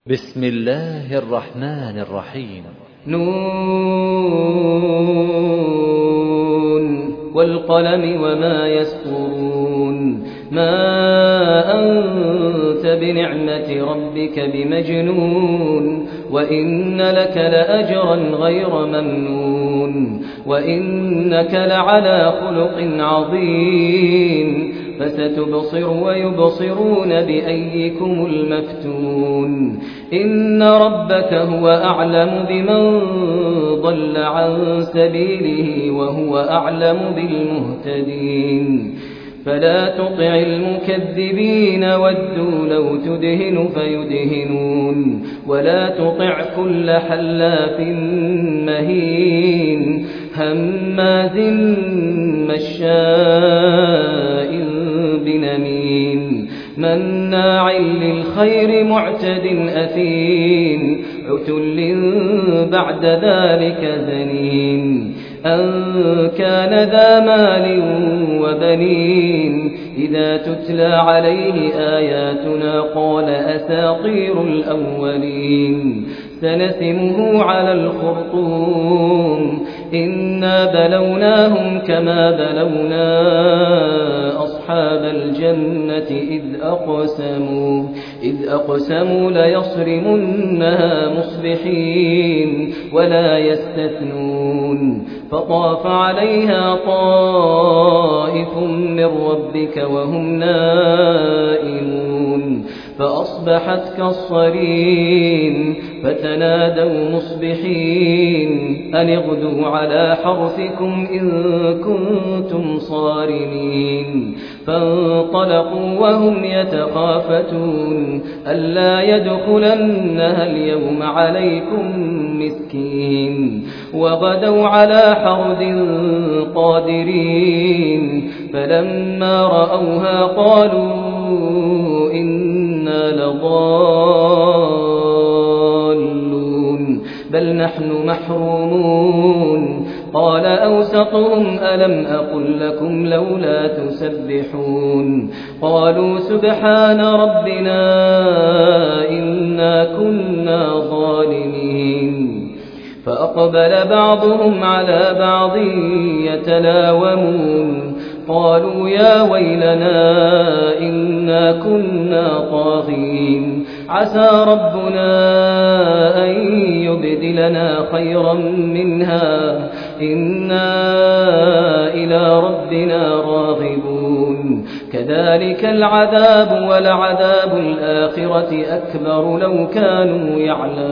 بسم الله الرحمن الرحيم. نون والقلم وما يسطرون. ما أنت بنعمة ربك بمجنون، وإن لك لأجرا غير ممنون، وإنك لعلى خلق عظيم. فستبصر ويبصرون بأيكم المفتون. إن ربك هو أعلم بمن ضل عن سبيله وهو أعلم بالمهتدين. فلا تطع المكذبين ودوا لو تدهن فيدهنون، ولا تطع كل حلاف مهين هماز مشاء بنميم مناع للخير معتد أثيم عتل بعد ذلك زنيم. أن كان ذا مال وبنين إذا تتلى عليه آياتنا قال أساطير الأولين. سنسمه على الخرطوم. إنا بلوناهم كما بلونا أصحاب الجنة إذ أقسموا ليصرمنها مصبحين ولا يستثنون. فطاف عليها طائف من ربك وهم نائمون فأصبحت كالصريم. فتنادوا مصبحين أن اغدوا على حرثكم إن كنتم صارمين. فانطلقوا وهم يتخافتون ألا يدخلنها اليوم عليكم مسكين. وغدوا على حرد قادرين. فلما رأوها قالوا إنا لضالون بل نحن محرومون. قال أوسطهم ألم أقل لكم لولا تسبحون. قالوا سبحان ربنا إنا كنا ظالمين. فأقبل بعضهم على بعض يتلاومون قالوا يا ويلنا إنا كنا طاغين عسى ربنا أن يبدلنا خيرا منها إنا إلى ربنا راغبون. كذلك العذاب ولعذاب الآخرة أكبر لو كانوا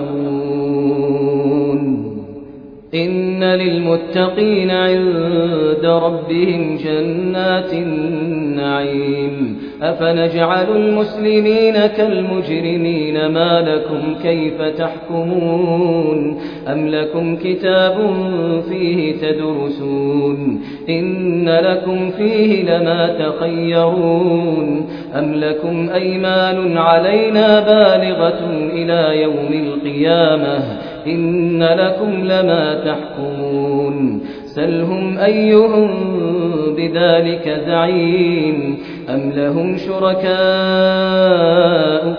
يعلمون. إن للمتقين عند ربهم جنات النعيم. أفنجعل المسلمين كالمجرمين ما لكم كيف تحكمون. أم لكم كتاب فيه تدرسون إن لكم فيه لما تخيرون. أم لكم أيمان علينا بالغة إلى يوم القيامة إن لكم لما تحكمون. سلهم أيهم بذلك زعيم. أم لهم شركاء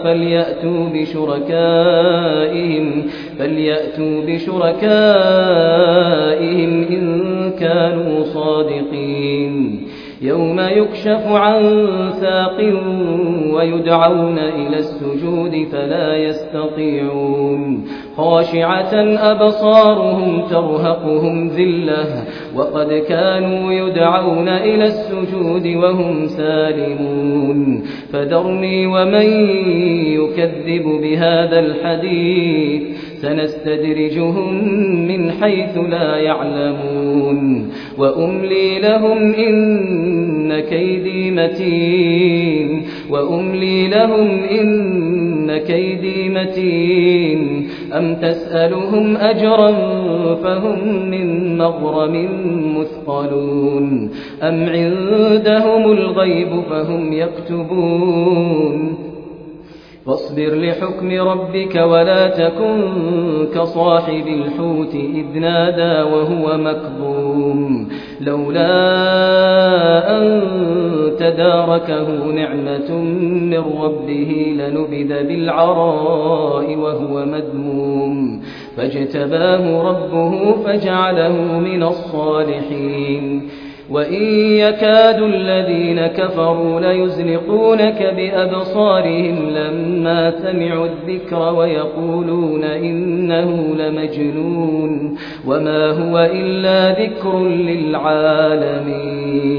فليأتوا بشركائهم إن كانوا صادقين. يوم يكشف عن ساق ويدعون إلى السجود فلا يستطيعون. خاشعة أبصارهم ترهقهم ذلة وقد كانوا يدعون إلى السجود وهم سالمون. فذرني ومن يكذب بهذا الحديث سنستدرجهم من حيث لا يعلمون. وأملي لهم إن كيدي متين. أم تسألهم أجرا فهم من مغرم مثقلون. أم عندهم الغيب فهم يكتبون. فاصبر لحكم ربك ولا تكن كصاحب الحوت إذ نادى وهو مكظوم لولا أن تداركه نعمة من ربه لنبذ بالعراء وهو مذموم فاجتباه ربه فجعله من الصالحين وإن يكاد الذين كفروا ليزلقونك بأبصارهم لما سمعوا الذكر ويقولون إنه لمجنون وما هو إلا ذكر للعالمين